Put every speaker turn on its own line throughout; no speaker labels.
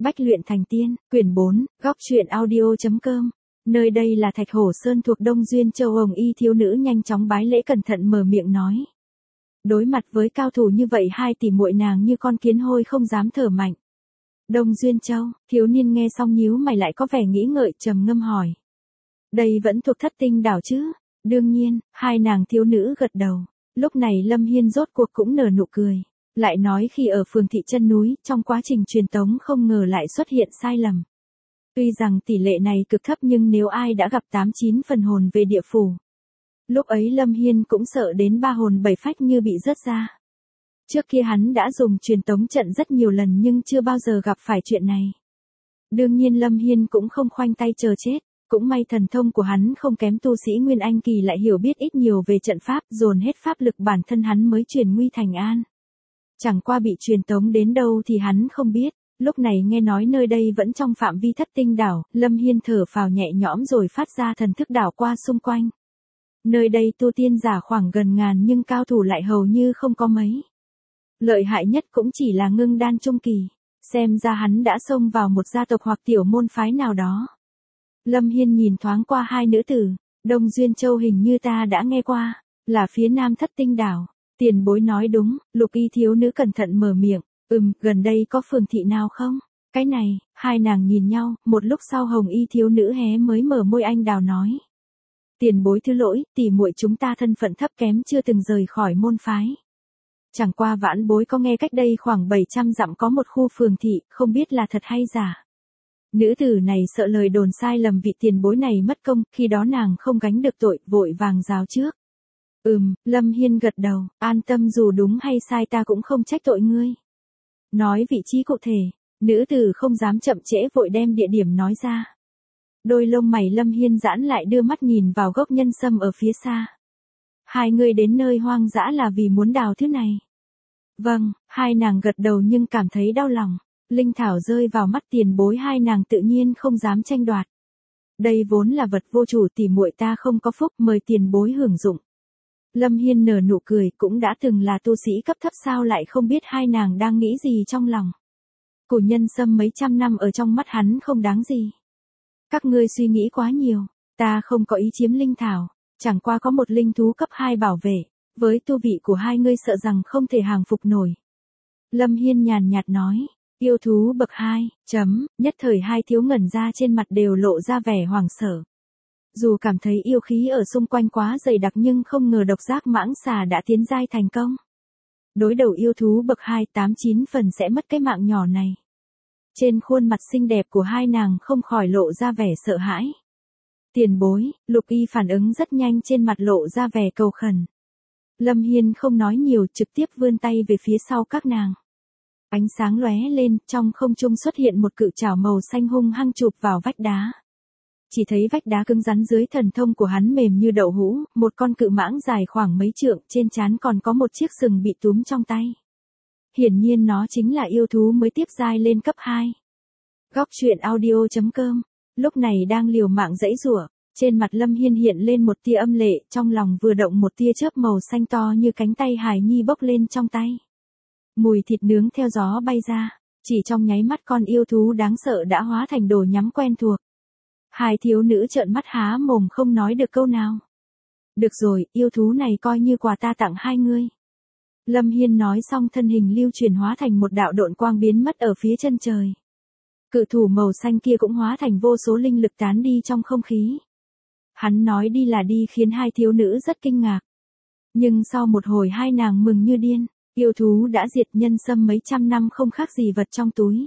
Bách luyện thành tiên, quyển 4, góc truyện audio.com. Nơi đây là Thạch Hổ Sơn thuộc Đông Duyên Châu. Hồng y thiếu nữ nhanh chóng bái lễ cẩn thận mở miệng nói. Đối mặt với cao thủ như vậy, hai tỷ muội nàng như con kiến hôi không dám thở mạnh. Đông Duyên Châu, thiếu niên nghe xong nhíu mày lại có vẻ nghĩ ngợi, trầm ngâm hỏi. Đây vẫn thuộc Thất Tinh đảo chứ? Đương nhiên, hai nàng thiếu nữ gật đầu. Lúc này Lâm Hiên rốt cuộc cũng nở nụ cười. Lại nói khi ở phường thị chân núi, trong quá trình truyền tống không ngờ lại xuất hiện sai lầm. Tuy rằng tỷ lệ này cực thấp nhưng nếu ai đã gặp 8-9 phần hồn về địa phủ. Lúc ấy Lâm Hiên cũng sợ đến 3 hồn 7 phách như bị rớt ra. Trước kia hắn đã dùng truyền tống trận rất nhiều lần nhưng chưa bao giờ gặp phải chuyện này. Đương nhiên Lâm Hiên cũng không khoanh tay chờ chết. Cũng may thần thông của hắn không kém tu sĩ Nguyên Anh kỳ, lại hiểu biết ít nhiều về trận pháp, dồn hết pháp lực bản thân hắn mới truyền nguy thành an. Chẳng qua bị truyền tống đến đâu thì hắn không biết. Lúc này nghe nói nơi đây vẫn trong phạm vi Thất Tinh đảo, Lâm Hiên thở phào nhẹ nhõm rồi phát ra thần thức đảo qua xung quanh. Nơi đây tu tiên giả khoảng gần ngàn nhưng cao thủ lại hầu như không có mấy. Lợi hại nhất cũng chỉ là ngưng đan trung kỳ. Xem ra hắn đã xông vào một gia tộc hoặc tiểu môn phái nào đó. Lâm Hiên nhìn thoáng qua hai nữ tử. Đông Duyên Châu hình như ta đã nghe qua, là phía nam Thất Tinh đảo. Tiền bối nói đúng. Lục y thiếu nữ cẩn thận mở miệng. Gần đây có phường thị nào không? Cái này, hai nàng nhìn nhau, một lúc sau hồng y thiếu nữ hé mới mở môi anh đào nói. Tiền bối thứ lỗi, tỷ muội chúng ta thân phận thấp kém chưa từng rời khỏi môn phái. Chẳng qua vãn bối có nghe cách đây khoảng 700 dặm có một khu phường thị, không biết là thật hay giả. Nữ tử này sợ lời đồn sai lầm vị tiền bối này mất công, khi đó nàng không gánh được tội, vội vàng ráo trước. Lâm Hiên gật đầu, an tâm, dù đúng hay sai ta cũng không trách tội ngươi. Nói vị trí cụ thể, nữ tử không dám chậm trễ vội đem địa điểm nói ra. Đôi lông mày Lâm Hiên giãn lại, đưa mắt nhìn vào gốc nhân sâm ở phía xa. Hai người đến nơi hoang dã là vì muốn đào thứ này. Vâng, hai nàng gật đầu nhưng cảm thấy đau lòng. Linh thảo rơi vào mắt tiền bối, hai nàng tự nhiên không dám tranh đoạt. Đây vốn là vật vô chủ, tỷ muội ta không có phúc, mời tiền bối hưởng dụng. Lâm Hiên nở nụ cười, cũng đã từng là tu sĩ cấp thấp sao lại không biết hai nàng đang nghĩ gì trong lòng. Củ nhân sâm mấy trăm năm ở trong mắt hắn không đáng gì. Các ngươi suy nghĩ quá nhiều, ta không có ý chiếm linh thảo, chẳng qua có một linh thú cấp 2 bảo vệ, với tu vị của hai ngươi sợ rằng không thể hàng phục nổi. Lâm Hiên nhàn nhạt nói, yêu thú bậc 2, nhất thời hai thiếu ngẩn ra, trên mặt đều lộ ra vẻ hoảng sợ. Dù cảm thấy yêu khí ở xung quanh quá dày đặc nhưng không ngờ độc giác mãng xà đã tiến giai thành công. Đối đầu yêu thú bậc 2, 8-9 phần sẽ mất cái mạng nhỏ này. Trên khuôn mặt xinh đẹp của hai nàng không khỏi lộ ra vẻ sợ hãi. Tiền bối, Lục y phản ứng rất nhanh, trên mặt lộ ra vẻ cầu khẩn. Lâm Hiên không nói nhiều, trực tiếp vươn tay về phía sau các nàng. Ánh sáng lóe lên, trong không trung xuất hiện một cự trảo màu xanh hung hăng chụp vào vách đá. Chỉ thấy vách đá cứng rắn dưới thần thông của hắn mềm như đậu hũ, một con cự mãng dài khoảng mấy trượng, trên trán còn có một chiếc sừng bị túm trong tay. Hiển nhiên nó chính là yêu thú mới tiếp giai lên cấp 2. Góc truyện audio.com. Lúc này đang liều mạng giãy giụa, trên mặt Lâm Hiên hiện lên một tia âm lệ, trong lòng vừa động một tia chớp màu xanh to như cánh tay hài nhi bốc lên trong tay. Mùi thịt nướng theo gió bay ra, chỉ trong nháy mắt con yêu thú đáng sợ đã hóa thành đồ nhắm quen thuộc. Hai thiếu nữ trợn mắt há mồm không nói được câu nào. Được rồi, yêu thú này coi như quà ta tặng hai ngươi. Lâm Hiên nói xong thân hình lưu chuyển hóa thành một đạo độn quang biến mất ở phía chân trời. Cự thủ màu xanh kia cũng hóa thành vô số linh lực tán đi trong không khí. Hắn nói đi là đi khiến hai thiếu nữ rất kinh ngạc. Nhưng sau một hồi hai nàng mừng như điên, yêu thú đã diệt, nhân sâm mấy trăm năm không khác gì vật trong túi.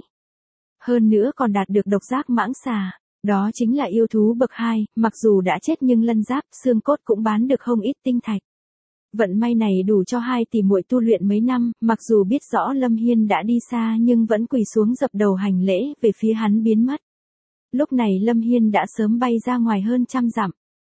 Hơn nữa còn đạt được độc giác mãng xà. Đó chính là yêu thú bậc 2, mặc dù đã chết nhưng lân giáp, xương cốt cũng bán được không ít tinh thạch. Vận may này đủ cho hai tỷ muội tu luyện mấy năm, mặc dù biết rõ Lâm Hiên đã đi xa nhưng vẫn quỳ xuống dập đầu hành lễ về phía hắn biến mất. Lúc này Lâm Hiên đã sớm bay ra ngoài hơn 100 dặm.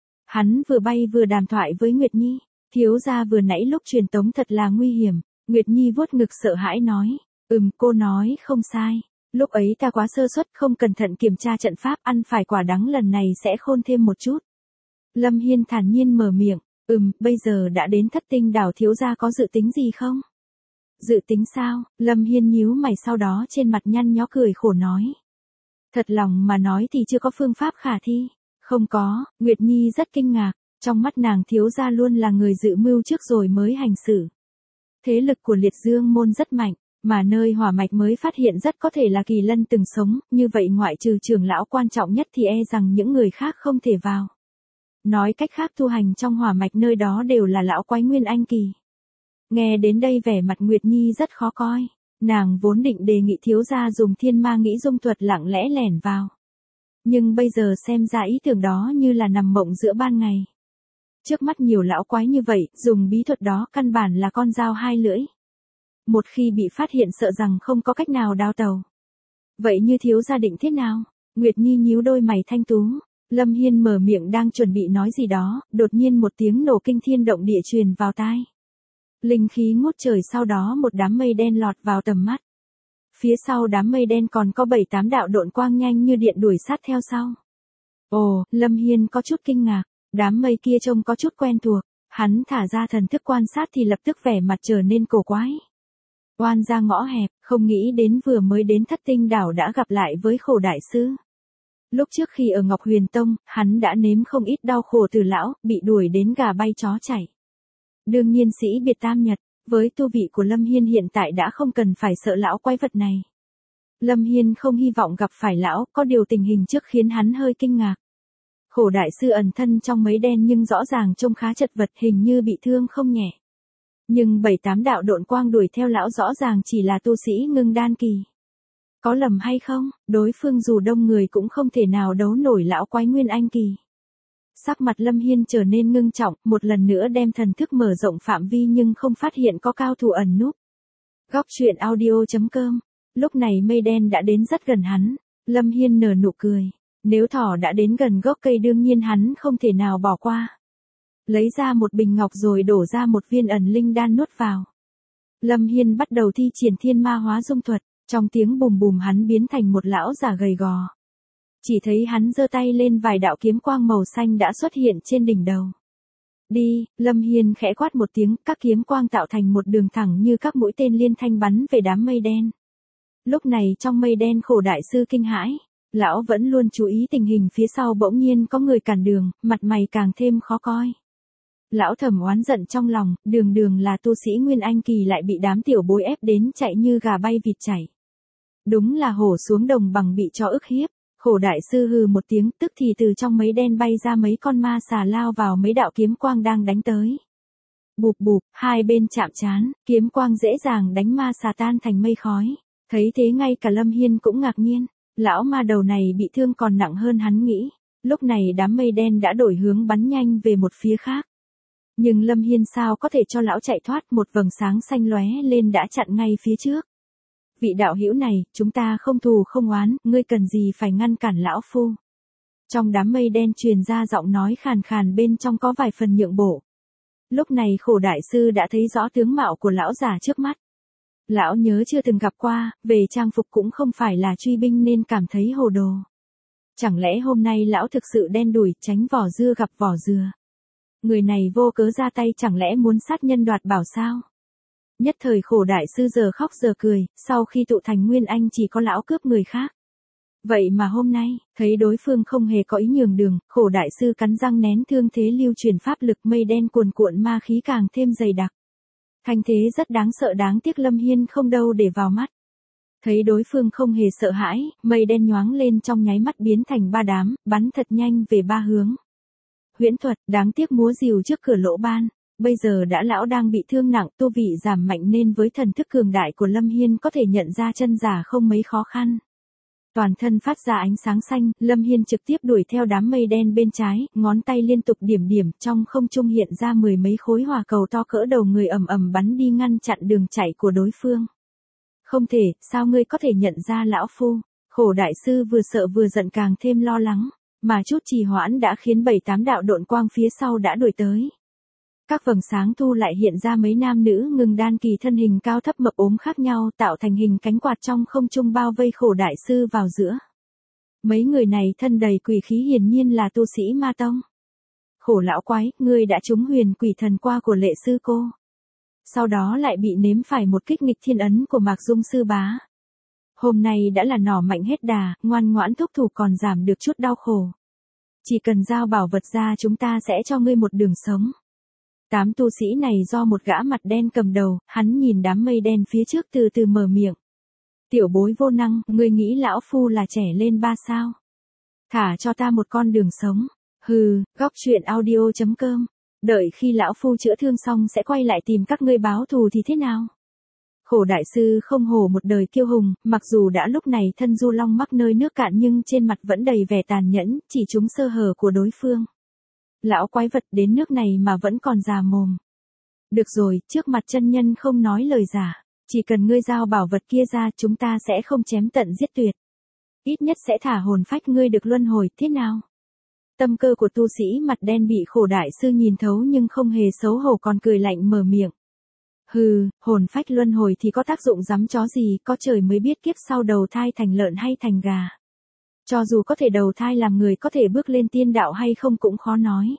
Hắn vừa bay vừa đàm thoại với Nguyệt Nhi, thiếu gia vừa nãy lúc truyền tống thật là nguy hiểm. Nguyệt Nhi vuốt ngực sợ hãi nói, cô nói không sai. Lúc ấy ta quá sơ suất, không cẩn thận kiểm tra trận pháp, ăn phải quả đắng lần này sẽ khôn thêm một chút. Lâm Hiên thản nhiên mở miệng, bây giờ đã đến Thất Tinh đảo, thiếu gia có dự tính gì không? Dự tính sao? Lâm Hiên nhíu mày sau đó trên mặt nhăn nhó cười khổ nói. Thật lòng mà nói thì chưa có phương pháp khả thi. Không có, Nguyệt Nhi rất kinh ngạc, trong mắt nàng thiếu gia luôn là người dự mưu trước rồi mới hành xử. Thế lực của Liệt Dương môn rất mạnh, mà nơi hỏa mạch mới phát hiện rất có thể là Kỳ Lân từng sống, như vậy ngoại trừ trưởng lão quan trọng nhất thì rằng những người khác không thể vào. Nói cách khác tu hành trong hỏa mạch nơi đó đều là lão quái Nguyên Anh kỳ. Nghe đến đây vẻ mặt Nguyệt Nhi rất khó coi, nàng vốn định đề nghị thiếu gia dùng thiên ma nghĩ dung thuật lặng lẽ lẻn vào. Nhưng bây giờ xem ra ý tưởng đó như là nằm mộng giữa ban ngày. Trước mắt nhiều lão quái như vậy, dùng bí thuật đó căn bản là con dao hai lưỡi. Một khi bị phát hiện sợ rằng không có cách nào đào tàu. Vậy như thiếu gia định thế nào? Nguyệt Nhi nhíu đôi mày thanh tú. Lâm Hiên mở miệng đang chuẩn bị nói gì đó, đột nhiên một tiếng nổ kinh thiên động địa truyền vào tai. Linh khí ngút trời, sau đó một đám mây đen lọt vào tầm mắt. Phía sau đám mây đen còn có 7-8 đạo độn quang nhanh như điện đuổi sát theo sau. Ồ, Lâm Hiên có chút kinh ngạc, đám mây kia trông có chút quen thuộc, hắn thả ra thần thức quan sát thì lập tức vẻ mặt trở nên cổ quái. Oan ra ngõ hẹp, không nghĩ đến vừa mới đến Thất Tinh đảo đã gặp lại với Khổ đại sư. Lúc trước khi ở Ngọc Huyền Tông, hắn đã nếm không ít đau khổ từ lão, bị đuổi đến gà bay chó chảy. Đương nhiên sĩ biệt tam nhật, với tu vị của Lâm Hiên hiện tại đã không cần phải sợ lão quái vật này. Lâm Hiên không hy vọng gặp phải lão, có điều tình hình trước khiến hắn hơi kinh ngạc. Khổ đại sư ẩn thân trong mấy đen nhưng rõ ràng trông khá chật vật, hình như bị thương không nhẹ. Nhưng 7-8 đạo độn quang đuổi theo lão rõ ràng chỉ là tu sĩ ngưng đan kỳ. Có lầm hay không, đối phương dù đông người cũng không thể nào đấu nổi lão quái Nguyên Anh kỳ. Sắc mặt Lâm Hiên trở nên ngưng trọng, một lần nữa đem thần thức mở rộng phạm vi nhưng không phát hiện có cao thủ ẩn núp. Góc truyện audio.com. Lúc này mây đen đã đến rất gần hắn. Lâm Hiên nở nụ cười. Nếu thỏ đã đến gần gốc cây đương nhiên hắn không thể nào bỏ qua. Lấy ra một bình ngọc rồi đổ ra một viên ẩn linh đan nuốt vào. Lâm Hiên bắt đầu thi triển thiên ma hóa dung thuật. Trong tiếng bùm bùm hắn biến thành một lão già gầy gò. Chỉ thấy hắn giơ tay lên, vài đạo kiếm quang màu xanh đã xuất hiện trên đỉnh đầu. Đi, Lâm Hiên khẽ quát một tiếng, các kiếm quang tạo thành một đường thẳng như các mũi tên liên thanh bắn về đám mây đen. Lúc này trong mây đen Khổ đại sư kinh hãi, lão vẫn luôn chú ý tình hình phía sau, bỗng nhiên có người cản đường, mặt mày càng thêm khó coi. Lão thầm oán giận trong lòng, đường đường là tu sĩ Nguyên Anh kỳ lại bị đám tiểu bối ép đến chạy như gà bay vịt chảy. Đúng là hổ xuống đồng bằng bị cho ức hiếp. Khổ đại sư hừ một tiếng, tức thì từ trong mấy đen bay ra mấy con ma xà lao vào mấy đạo kiếm quang đang đánh tới. Bụp bụp, hai bên chạm trán, kiếm quang dễ dàng đánh ma xà tan thành mây khói. Thấy thế ngay cả Lâm Hiên cũng ngạc nhiên, lão ma đầu này bị thương còn nặng hơn hắn nghĩ. Lúc này đám mây đen đã đổi hướng bắn nhanh về một phía khác. Nhưng Lâm Hiên sao có thể cho lão chạy thoát, một vầng sáng xanh lóe lên đã chặn ngay phía trước. Vị đạo hữu này, chúng ta không thù không oán, ngươi cần gì phải ngăn cản lão phu. Trong đám mây đen truyền ra giọng nói khàn khàn, bên trong có vài phần nhượng bộ. Lúc này Khổ đại sư đã thấy rõ tướng mạo của lão già trước mắt. Lão nhớ chưa từng gặp qua, về trang phục cũng không phải là truy binh nên cảm thấy hồ đồ. Chẳng lẽ hôm nay lão thực sự đen đủi, tránh vỏ dưa gặp vỏ dừa. Người này vô cớ ra tay, chẳng lẽ muốn sát nhân đoạt bảo sao? Nhất thời Khổ đại sư giờ khóc giờ cười, sau khi tụ thành Nguyên Anh chỉ có lão cướp người khác. Vậy mà hôm nay, thấy đối phương không hề có ý nhường đường, Khổ đại sư cắn răng nén thương thế lưu truyền pháp lực, mây đen cuồn cuộn ma khí càng thêm dày đặc. Thanh thế rất đáng sợ, đáng tiếc Lâm Hiên không đâu để vào mắt. Thấy đối phương không hề sợ hãi, mây đen nhoáng lên trong nháy mắt biến thành ba đám, bắn thật nhanh về ba hướng. Huyễn thuật, đáng tiếc múa rìu trước cửa lỗ ban. Bây giờ đã lão đang bị thương nặng, tu vị giảm mạnh nên với thần thức cường đại của Lâm Hiên có thể nhận ra chân giả không mấy khó khăn. Toàn thân phát ra ánh sáng xanh, Lâm Hiên trực tiếp đuổi theo đám mây đen bên trái, ngón tay liên tục điểm điểm, trong không trung hiện ra mười mấy khối hỏa cầu to cỡ đầu người ầm ầm bắn đi ngăn chặn đường chạy của đối phương. Không thể, sao ngươi có thể nhận ra lão phu? Khổ đại sư vừa sợ vừa giận càng thêm lo lắng, mà chút trì hoãn đã khiến 7-8 đạo độn quang phía sau đã đuổi tới. Các vầng sáng thu lại hiện ra mấy nam nữ ngưng đan kỳ thân hình cao thấp mập ốm khác nhau, tạo thành hình cánh quạt trong không trung bao vây Khổ đại sư vào giữa. Mấy người này thân đầy quỷ khí, hiển nhiên là tu sĩ ma tông. Khổ lão quái, ngươi đã trúng huyền quỷ thần qua của lệ sư cô. sau đó lại bị nếm phải một kích nghịch thiên ấn của Mạc Dung sư bá. Hôm nay đã là nỏ mạnh hết đà, ngoan ngoãn thúc thủ còn giảm được chút đau khổ. Chỉ cần giao bảo vật ra chúng ta sẽ cho ngươi một đường sống. 8 tu sĩ này do một gã mặt đen cầm đầu, hắn nhìn đám mây đen phía trước từ từ mở miệng. Tiểu bối vô năng, ngươi nghĩ lão phu là trẻ lên 3 sao? Thả cho ta một con đường sống. Hừ, góc truyện audio.com. Đợi khi lão phu chữa thương xong sẽ quay lại tìm các ngươi báo thù thì thế nào? Khổ đại sư không hổ một đời kiêu hùng, mặc dù đã lúc này thân Du Long mắc nơi nước cạn nhưng trên mặt vẫn đầy vẻ tàn nhẫn, chỉ trúng sơ hở của đối phương. Lão quái vật đến nước này mà vẫn còn già mồm. Được rồi, trước mặt chân nhân không nói lời giả. Chỉ cần ngươi giao bảo vật kia ra chúng ta sẽ không chém tận giết tuyệt. Ít nhất sẽ thả hồn phách ngươi được luân hồi, thế nào? Tâm cơ của tu sĩ mặt đen bị khổ đại sư nhìn thấu nhưng không hề xấu hổ còn cười lạnh mở miệng. Hừ, hồn phách luân hồi thì có tác dụng rắm chó gì, có trời mới biết kiếp sau đầu thai thành lợn hay thành gà. Cho dù có thể đầu thai làm người có thể bước lên tiên đạo hay không cũng khó nói.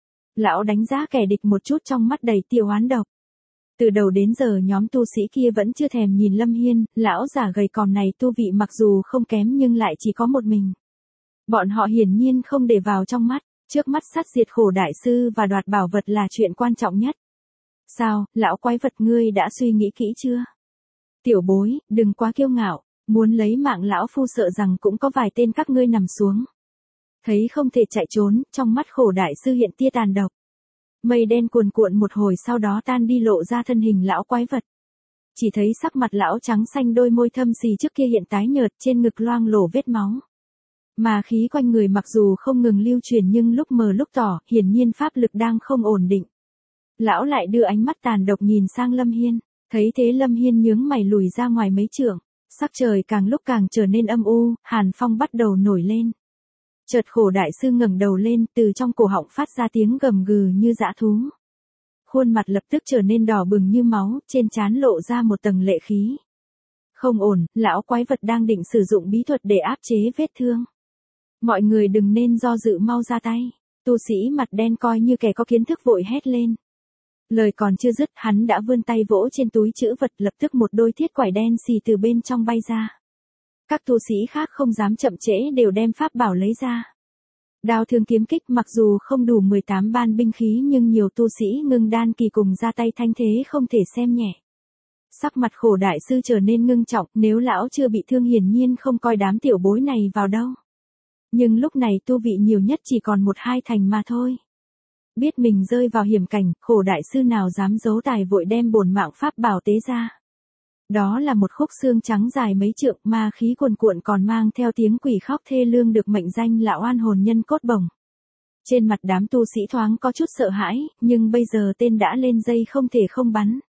Lão đánh giá kẻ địch một chút trong mắt đầy tiêu oán độc. Từ đầu đến giờ nhóm tu sĩ kia vẫn chưa thèm nhìn Lâm Hiên, lão già gầy còm này tu vị mặc dù không kém nhưng lại chỉ có một mình. Bọn họ hiển nhiên không để vào trong mắt, trước mắt sát diệt khổ đại sư và đoạt bảo vật là chuyện quan trọng nhất. Sao, lão quái vật ngươi đã suy nghĩ kỹ chưa? Tiểu bối, đừng quá kiêu ngạo, muốn lấy mạng lão phu sợ rằng cũng có vài tên các ngươi nằm xuống. Thấy không thể chạy trốn, trong mắt khổ đại sư hiện tia tàn độc. Mây đen cuồn cuộn một hồi sau đó tan đi lộ ra thân hình lão quái vật. Chỉ thấy sắc mặt lão trắng xanh đôi môi thâm xì trước kia hiện tái nhợt trên ngực loang lổ vết máu. Mà khí quanh người mặc dù không ngừng lưu truyền nhưng lúc mờ lúc tỏ, hiển nhiên pháp lực đang không ổn định. Lão lại đưa ánh mắt tàn độc nhìn sang Lâm Hiên, thấy thế Lâm Hiên nhướng mày lùi ra ngoài mấy trượng, sắc trời càng lúc càng trở nên âm u, hàn phong bắt đầu nổi lên. Chợt khổ đại sư ngẩng đầu lên, từ trong cổ họng phát ra tiếng gầm gừ như dã thú. Khuôn mặt lập tức trở nên đỏ bừng như máu, trên trán lộ ra một tầng lệ khí. Không ổn, lão quái vật đang định sử dụng bí thuật để áp chế vết thương. Mọi người đừng nên do dự, mau ra tay. Tu sĩ mặt đen coi như kẻ có kiến thức vội hét lên. Lời còn chưa dứt, hắn đã vươn tay vỗ trên túi trữ vật, lập tức một đôi thiết quải đen xì từ bên trong bay ra. Các tu sĩ khác không dám chậm trễ đều đem pháp bảo lấy ra. Đao thương kiếm kích mặc dù không đủ 18 ban binh khí nhưng nhiều tu sĩ ngưng đan kỳ cùng ra tay thanh thế không thể xem nhẹ. Sắc mặt khổ đại sư trở nên ngưng trọng, nếu lão chưa bị thương hiển nhiên không coi đám tiểu bối này vào đâu. Nhưng lúc này tu vị nhiều nhất chỉ còn 1-2 thành mà thôi. Biết mình rơi vào hiểm cảnh, khổ đại sư nào dám giấu tài vội đem bổn mạng pháp bảo tế ra. Đó là một khúc xương trắng dài mấy trượng, ma khí cuồn cuộn còn mang theo tiếng quỷ khóc thê lương được mệnh danh là oan hồn nhân cốt bổng. Trên mặt đám tu sĩ thoáng có chút sợ hãi, nhưng bây giờ tên đã lên dây không thể không bắn.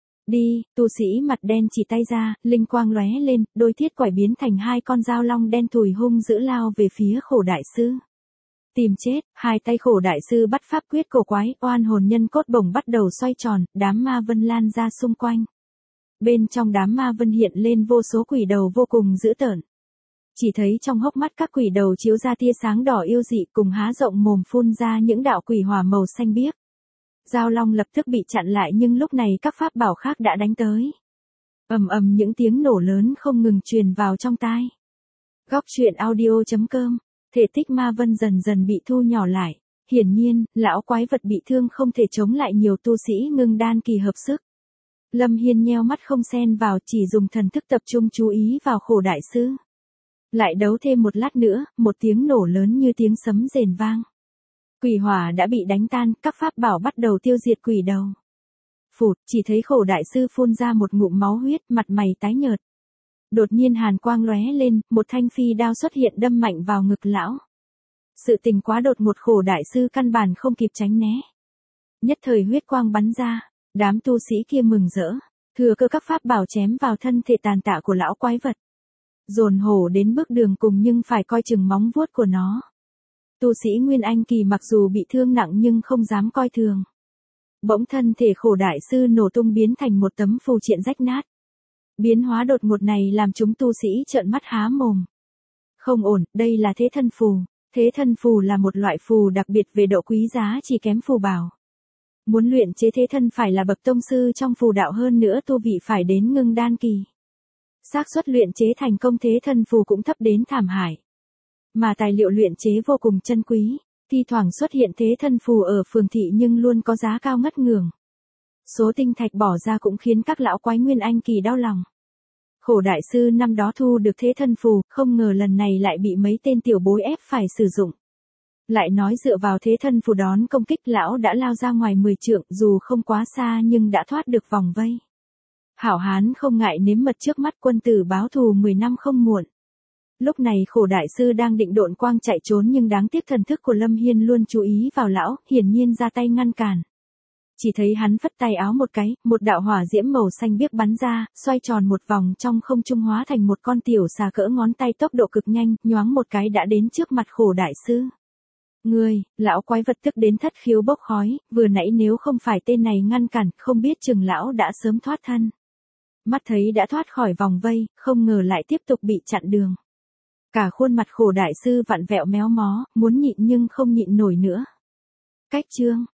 Đi, tu sĩ mặt đen chỉ tay ra, linh quang lóe lên, đôi thiết quải biến thành 2 con dao long đen thùi hung dữ lao về phía khổ đại sư. Tìm chết, hai tay khổ đại sư bắt pháp quyết cổ quái, oan hồn nhân cốt bổng bắt đầu xoay tròn, đám ma vân lan ra xung quanh. Bên trong đám ma vân hiện lên vô số quỷ đầu vô cùng dữ tợn. Chỉ thấy trong hốc mắt các quỷ đầu chiếu ra tia sáng đỏ yêu dị cùng há rộng mồm phun ra những đạo quỷ hỏa màu xanh biếc. Giao long lập tức bị chặn lại nhưng lúc này các pháp bảo khác đã đánh tới. Ầm ầm những tiếng nổ lớn không ngừng truyền vào trong tai. Góc truyện audio.com, thể tích ma vân dần dần bị thu nhỏ lại. Hiển nhiên, lão quái vật bị thương không thể chống lại nhiều tu sĩ ngưng đan kỳ hợp sức. Lâm Hiên nheo mắt không xen vào, chỉ dùng thần thức tập trung chú ý vào khổ đại sư. Lại đấu thêm một lát nữa, một tiếng nổ lớn như tiếng sấm rền vang. Quỷ hỏa đã bị đánh tan, các pháp bảo bắt đầu tiêu diệt quỷ đầu. Phụt, chỉ thấy khổ đại sư phun ra một ngụm máu huyết, mặt mày tái nhợt. Đột nhiên hàn quang lóe lên, một thanh phi đao xuất hiện đâm mạnh vào ngực lão. Sự tình quá đột ngột, khổ đại sư căn bản không kịp tránh né. Nhất thời huyết quang bắn ra, đám tu sĩ kia mừng rỡ, thừa cơ các pháp bảo chém vào thân thể tàn tạ của lão quái vật. Dồn hổ đến bước đường cùng nhưng phải coi chừng móng vuốt của nó. Tu sĩ Nguyên Anh kỳ mặc dù bị thương nặng nhưng không dám coi thường. Bỗng thân thể khổ đại sư nổ tung biến thành một tấm phù triện rách nát. Biến hóa đột ngột này làm chúng tu sĩ trợn mắt há mồm. Không ổn, đây là thế thân phù. Thế thân phù là một loại phù đặc biệt về độ quý giá chỉ kém phù bảo. Muốn luyện chế thế thân phải là bậc tông sư trong phù đạo, hơn nữa tu vị phải đến ngưng đan kỳ. Xác suất luyện chế thành công thế thân phù cũng thấp đến thảm hại. Mà tài liệu luyện chế vô cùng chân quý, thi thoảng xuất hiện thế thân phù ở phường thị nhưng luôn có giá cao ngất ngường. Số tinh thạch bỏ ra cũng khiến các lão quái Nguyên Anh kỳ đau lòng. Khổ đại sư năm đó thu được thế thân phù, không ngờ lần này lại bị mấy tên tiểu bối ép phải sử dụng. Lại nói dựa vào thế thân phù đón công kích, lão đã lao ra ngoài 10 trượng, dù không quá xa nhưng đã thoát được vòng vây. Hảo hán không ngại nếm mật trước mắt, quân tử báo thù 10 năm không muộn. Lúc này khổ đại sư đang định độn quang chạy trốn nhưng đáng tiếc thần thức của Lâm Hiên luôn chú ý vào lão, hiển nhiên ra tay ngăn cản. Chỉ thấy hắn phất tay áo một cái, một đạo hỏa diễm màu xanh biếc bắn ra, xoay tròn một vòng trong không trung hóa thành một con tiểu xà cỡ ngón tay, tốc độ cực nhanh, nhoáng một cái đã đến trước mặt khổ đại sư. Ngươi, lão quái vật tức đến thất khiếu bốc khói, vừa nãy nếu không phải tên này ngăn cản, không biết chừng lão đã sớm thoát thân. Mắt thấy đã thoát khỏi vòng vây, không ngờ lại tiếp tục bị chặn đường. Cả khuôn mặt khổ đại sư vặn vẹo méo mó, muốn nhịn nhưng không nhịn nổi nữa. Cách chương